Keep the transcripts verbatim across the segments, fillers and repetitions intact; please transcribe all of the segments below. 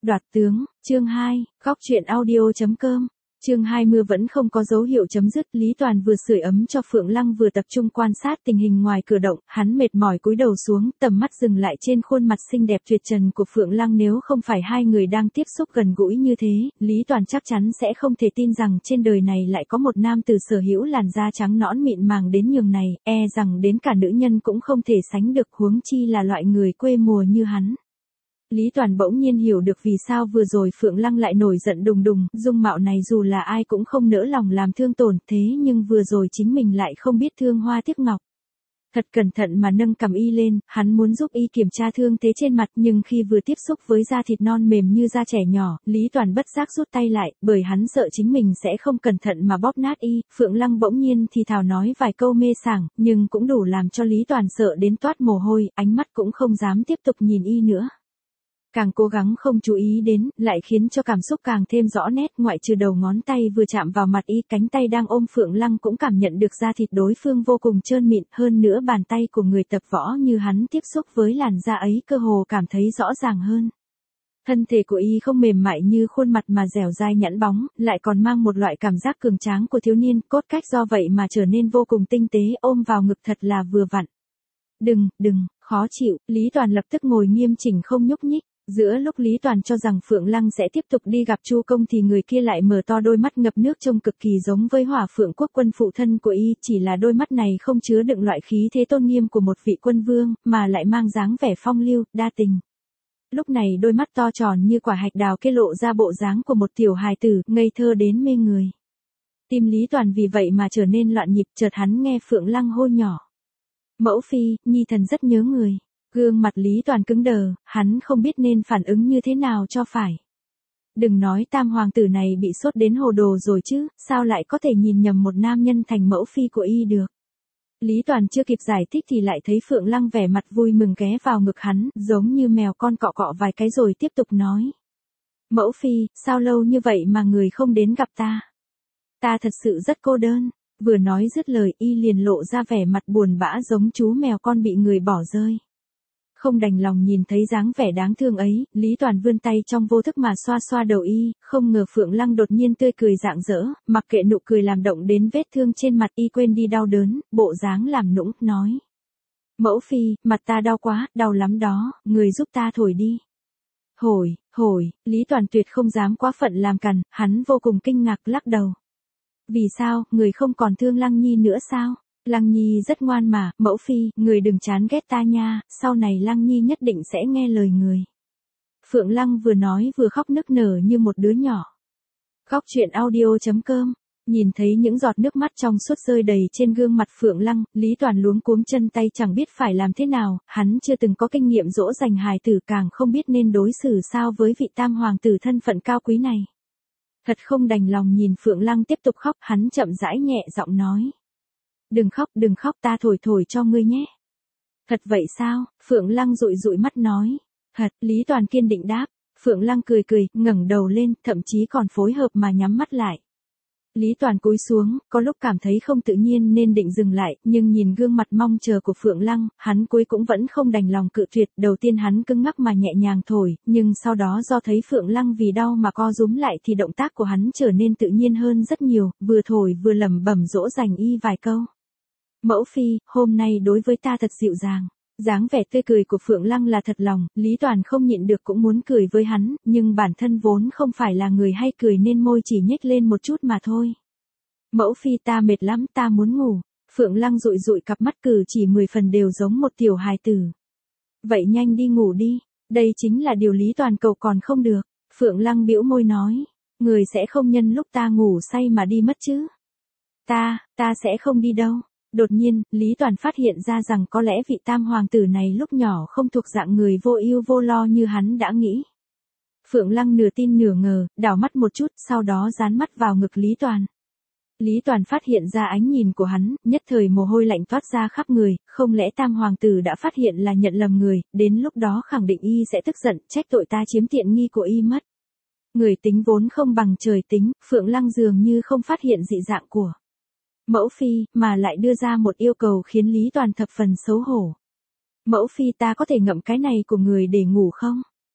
Đoạt tướng, chương hai, góc truyện audio.com. Chương hai mưa vẫn không có dấu hiệu chấm dứt, Lý Toàn vừa sưởi ấm cho Phượng Lăng vừa tập trung quan sát tình hình ngoài cửa động, hắn mệt mỏi cúi đầu xuống, tầm mắt dừng lại trên khuôn mặt xinh đẹp tuyệt trần của Phượng Lăng. Nếu không phải hai người đang tiếp xúc gần gũi như thế, Lý Toàn chắc chắn sẽ không thể tin rằng trên đời này lại có một nam tử sở hữu làn da trắng nõn mịn màng đến nhường này, e rằng đến cả nữ nhân cũng không thể sánh được, huống chi là loại người quê mùa như hắn. Lý Toàn bỗng nhiên hiểu được vì sao vừa rồi Phượng Lăng lại nổi giận đùng đùng, dung mạo này dù là ai cũng không nỡ lòng làm thương tổn, thế nhưng vừa rồi chính mình lại không biết thương hoa tiếc ngọc. Thật cẩn thận mà nâng cằm y lên, hắn muốn giúp y kiểm tra thương thế trên mặt, nhưng khi vừa tiếp xúc với da thịt non mềm như da trẻ nhỏ, Lý Toàn bất giác rút tay lại, bởi hắn sợ chính mình sẽ không cẩn thận mà bóp nát y. Phượng Lăng bỗng nhiên thì thào nói vài câu mê sảng, nhưng cũng đủ làm cho Lý Toàn sợ đến toát mồ hôi, ánh mắt cũng không dám tiếp tục nhìn y nữa. Càng cố gắng không chú ý đến, lại khiến cho cảm xúc càng thêm rõ nét, ngoại trừ đầu ngón tay vừa chạm vào mặt y, cánh tay đang ôm Phượng Lăng cũng cảm nhận được da thịt đối phương vô cùng trơn mịn, hơn nữa bàn tay của người tập võ như hắn tiếp xúc với làn da ấy cơ hồ cảm thấy rõ ràng hơn. Thân thể của y không mềm mại như khuôn mặt mà dẻo dai nhẵn bóng, lại còn mang một loại cảm giác cường tráng của thiếu niên, cốt cách do vậy mà trở nên vô cùng tinh tế, ôm vào ngực thật là vừa vặn. Đừng, đừng, khó chịu, Lý Toàn lập tức ngồi nghiêm chỉnh không nhúc nhích. Giữa lúc Lý Toàn cho rằng Phượng Lăng sẽ tiếp tục đi gặp Chu Công thì người kia lại mở to đôi mắt ngập nước trông cực kỳ giống với Hỏa Phượng Quốc quân phụ thân của y, chỉ là đôi mắt này không chứa đựng loại khí thế tôn nghiêm của một vị quân vương, mà lại mang dáng vẻ phong lưu, đa tình. Lúc này đôi mắt to tròn như quả hạch đào kia lộ ra bộ dáng của một tiểu hài tử, ngây thơ đến mê người. Tim Lý Toàn vì vậy mà trở nên loạn nhịp, chợt hắn nghe Phượng Lăng hô nhỏ. Mẫu phi, nhi thần rất nhớ người. Gương mặt Lý Toàn cứng đờ, hắn không biết nên phản ứng như thế nào cho phải. Đừng nói tam hoàng tử này bị sốt đến hồ đồ rồi chứ, sao lại có thể nhìn nhầm một nam nhân thành mẫu phi của y được. Lý Toàn chưa kịp giải thích thì lại thấy Phượng Lăng vẻ mặt vui mừng ghé vào ngực hắn, giống như mèo con cọ cọ vài cái rồi tiếp tục nói. Mẫu phi, sao lâu như vậy mà người không đến gặp ta? Ta thật sự rất cô đơn. Vừa nói dứt lời y liền lộ ra vẻ mặt buồn bã giống chú mèo con bị người bỏ rơi. Không đành lòng nhìn thấy dáng vẻ đáng thương ấy, Lý Toàn vươn tay trong vô thức mà xoa xoa đầu y, không ngờ Phượng Lăng đột nhiên tươi cười rạng rỡ, mặc kệ nụ cười làm động đến vết thương trên mặt y, quên đi đau đớn, bộ dáng làm nũng, nói. Mẫu phi, mặt ta đau quá, đau lắm đó, người giúp ta thổi đi. Hồi, hồi, Lý Toàn tuyệt không dám quá phận làm cằn, hắn vô cùng kinh ngạc lắc đầu. Vì sao, người không còn thương Lăng Nhi nữa sao? Lăng Nhi rất ngoan mà, mẫu phi, người đừng chán ghét ta nha, sau này Lăng Nhi nhất định sẽ nghe lời người. Phượng Lăng vừa nói vừa khóc nức nở như một đứa nhỏ. Góc truyện audio.com. Nhìn thấy những giọt nước mắt trong suốt rơi đầy trên gương mặt Phượng Lăng, Lý Toàn luống cuống chân tay chẳng biết phải làm thế nào, hắn chưa từng có kinh nghiệm dỗ dành hài tử, càng không biết nên đối xử sao với vị tam hoàng tử thân phận cao quý này. Thật không đành lòng nhìn Phượng Lăng tiếp tục khóc, hắn chậm rãi nhẹ giọng nói. Đừng khóc, đừng khóc, ta thổi thổi cho ngươi nhé. Thật vậy sao? Phượng Lăng dụi dụi mắt nói. Thật, Lý Toàn kiên định đáp. Phượng Lăng cười cười, ngẩng đầu lên, thậm chí còn phối hợp mà nhắm mắt lại. Lý Toàn cúi xuống, có lúc cảm thấy không tự nhiên nên định dừng lại, nhưng nhìn gương mặt mong chờ của Phượng Lăng, hắn cuối cũng vẫn không đành lòng cự tuyệt. Đầu tiên hắn cứng ngắc mà nhẹ nhàng thổi, nhưng sau đó do thấy Phượng Lăng vì đau mà co rúm lại thì động tác của hắn trở nên tự nhiên hơn rất nhiều, vừa thổi vừa lẩm bẩm dỗ dành y vài câu. Mẫu phi, hôm nay đối với ta thật dịu dàng. Dáng vẻ tươi cười của Phượng Lăng là thật lòng, Lý Toàn không nhịn được cũng muốn cười với hắn, nhưng bản thân vốn không phải là người hay cười nên môi chỉ nhếch lên một chút mà thôi. Mẫu phi, ta mệt lắm, ta muốn ngủ. Phượng Lăng dụi dụi cặp mắt cử chỉ mười phần đều giống một tiểu hài tử. Vậy nhanh đi ngủ đi, đây chính là điều Lý Toàn cầu còn không được. Phượng Lăng bĩu môi nói, người sẽ không nhân lúc ta ngủ say mà đi mất chứ. Ta, ta sẽ không đi đâu. Đột nhiên, Lý Toàn phát hiện ra rằng có lẽ vị tam hoàng tử này lúc nhỏ không thuộc dạng người vô ưu vô lo như hắn đã nghĩ. Phượng Lăng nửa tin nửa ngờ, đảo mắt một chút, sau đó dán mắt vào ngực Lý Toàn. Lý Toàn phát hiện ra ánh nhìn của hắn, nhất thời mồ hôi lạnh toát ra khắp người, không lẽ tam hoàng tử đã phát hiện là nhận lầm người, đến lúc đó khẳng định y sẽ tức giận, trách tội ta chiếm tiện nghi của y mất. Người tính vốn không bằng trời tính, Phượng Lăng dường như không phát hiện dị dạng của Mẫu phi, mà lại đưa ra một yêu cầu khiến Lý Toàn thập phần xấu hổ. Mẫu phi, ta có thể ngậm cái này của người để ngủ không?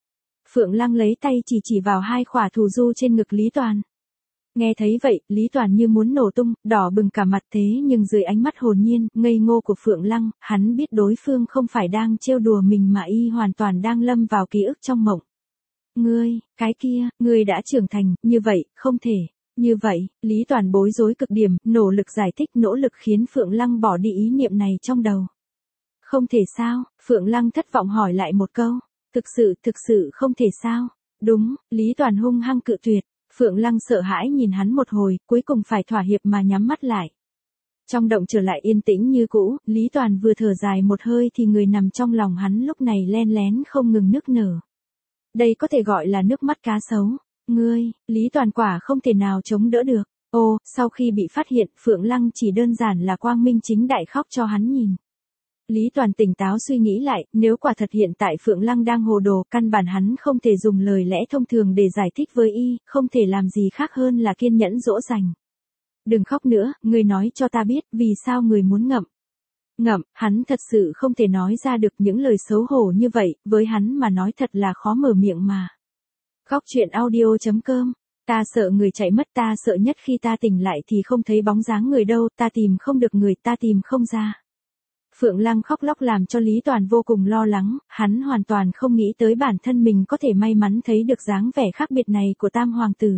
Phượng Lăng lấy tay chỉ chỉ vào hai khỏa thù du trên ngực Lý Toàn. Nghe thấy vậy, Lý Toàn như muốn nổ tung, đỏ bừng cả mặt thế nhưng dưới ánh mắt hồn nhiên, ngây ngô của Phượng Lăng, hắn biết đối phương không phải đang trêu đùa mình mà y hoàn toàn đang lâm vào ký ức trong mộng. Ngươi, cái kia, ngươi đã trưởng thành, như vậy, không thể. Như vậy, Lý Toàn bối rối cực điểm, nỗ lực giải thích nỗ lực khiến Phượng Lăng bỏ đi ý niệm này trong đầu. Không thể sao, Phượng Lăng thất vọng hỏi lại một câu. Thực sự, thực sự không thể sao. Đúng, Lý Toàn hung hăng cự tuyệt. Phượng Lăng sợ hãi nhìn hắn một hồi, cuối cùng phải thỏa hiệp mà nhắm mắt lại. Trong động trở lại yên tĩnh như cũ, Lý Toàn vừa thở dài một hơi thì người nằm trong lòng hắn lúc này len lén không ngừng nức nở. Đây có thể gọi là nước mắt cá sấu. Ngươi, Lý Toàn quả không thể nào chống đỡ được. Ô, sau khi bị phát hiện, Phượng Lăng chỉ đơn giản là quang minh chính đại khóc cho hắn nhìn. Lý Toàn tỉnh táo suy nghĩ lại, nếu quả thật hiện tại Phượng Lăng đang hồ đồ, căn bản hắn không thể dùng lời lẽ thông thường để giải thích với y, không thể làm gì khác hơn là kiên nhẫn dỗ dành. Đừng khóc nữa, người nói cho ta biết, vì sao người muốn ngậm. Ngậm, hắn thật sự không thể nói ra được những lời xấu hổ như vậy, với hắn mà nói thật là khó mở miệng mà. Góc truyện audio chấm com. Ta sợ người chạy mất, ta sợ nhất khi ta tỉnh lại thì không thấy bóng dáng người đâu, ta tìm không được người, ta tìm không ra. Phượng Lăng khóc lóc làm cho Lý Toàn vô cùng lo lắng, hắn hoàn toàn không nghĩ tới bản thân mình có thể may mắn thấy được dáng vẻ khác biệt này của Tam Hoàng tử.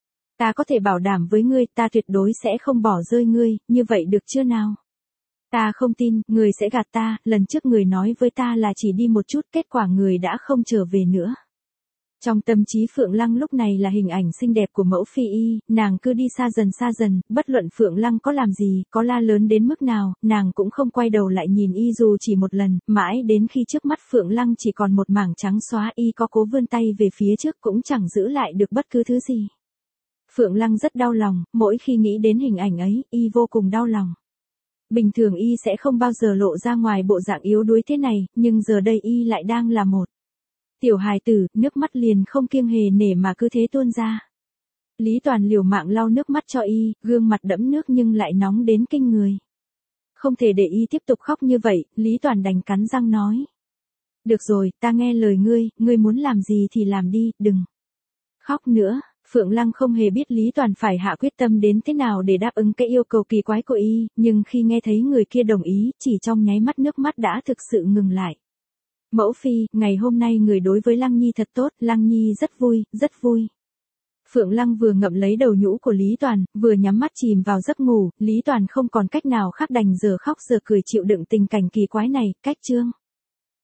Ta có thể bảo đảm với ngươi, ta tuyệt đối sẽ không bỏ rơi ngươi, như vậy được chưa nào? Ta không tin, người sẽ gạt ta, lần trước người nói với ta là chỉ đi một chút, kết quả người đã không trở về nữa. Trong tâm trí Phượng Lăng lúc này là hình ảnh xinh đẹp của mẫu phi y, nàng cứ đi xa dần xa dần, bất luận Phượng Lăng có làm gì, có la lớn đến mức nào, nàng cũng không quay đầu lại nhìn y dù chỉ một lần, mãi đến khi trước mắt Phượng Lăng chỉ còn một mảng trắng xóa, y có cố vươn tay về phía trước cũng chẳng giữ lại được bất cứ thứ gì. Phượng Lăng rất đau lòng, mỗi khi nghĩ đến hình ảnh ấy, y vô cùng đau lòng. Bình thường y sẽ không bao giờ lộ ra ngoài bộ dạng yếu đuối thế này, nhưng giờ đây y lại đang là một tiểu hài tử, nước mắt liền không kiêng hề nể mà cứ thế tuôn ra. Lý Toàn liều mạng lau nước mắt cho y, gương mặt đẫm nước nhưng lại nóng đến kinh người. Không thể để y tiếp tục khóc như vậy, Lý Toàn đành cắn răng nói. Được rồi, ta nghe lời ngươi, ngươi muốn làm gì thì làm đi, đừng khóc nữa. Phượng Lăng không hề biết Lý Toàn phải hạ quyết tâm đến thế nào để đáp ứng cái yêu cầu kỳ quái của y, nhưng khi nghe thấy người kia đồng ý, chỉ trong nháy mắt nước mắt đã thực sự ngừng lại. Mẫu phi, ngày hôm nay người đối với Lăng Nhi thật tốt, Lăng Nhi rất vui, rất vui. Phượng Lăng vừa ngậm lấy đầu nhũ của Lý Toàn, vừa nhắm mắt chìm vào giấc ngủ, Lý Toàn không còn cách nào khác đành giờ khóc giờ cười chịu đựng tình cảnh kỳ quái này, cách chương.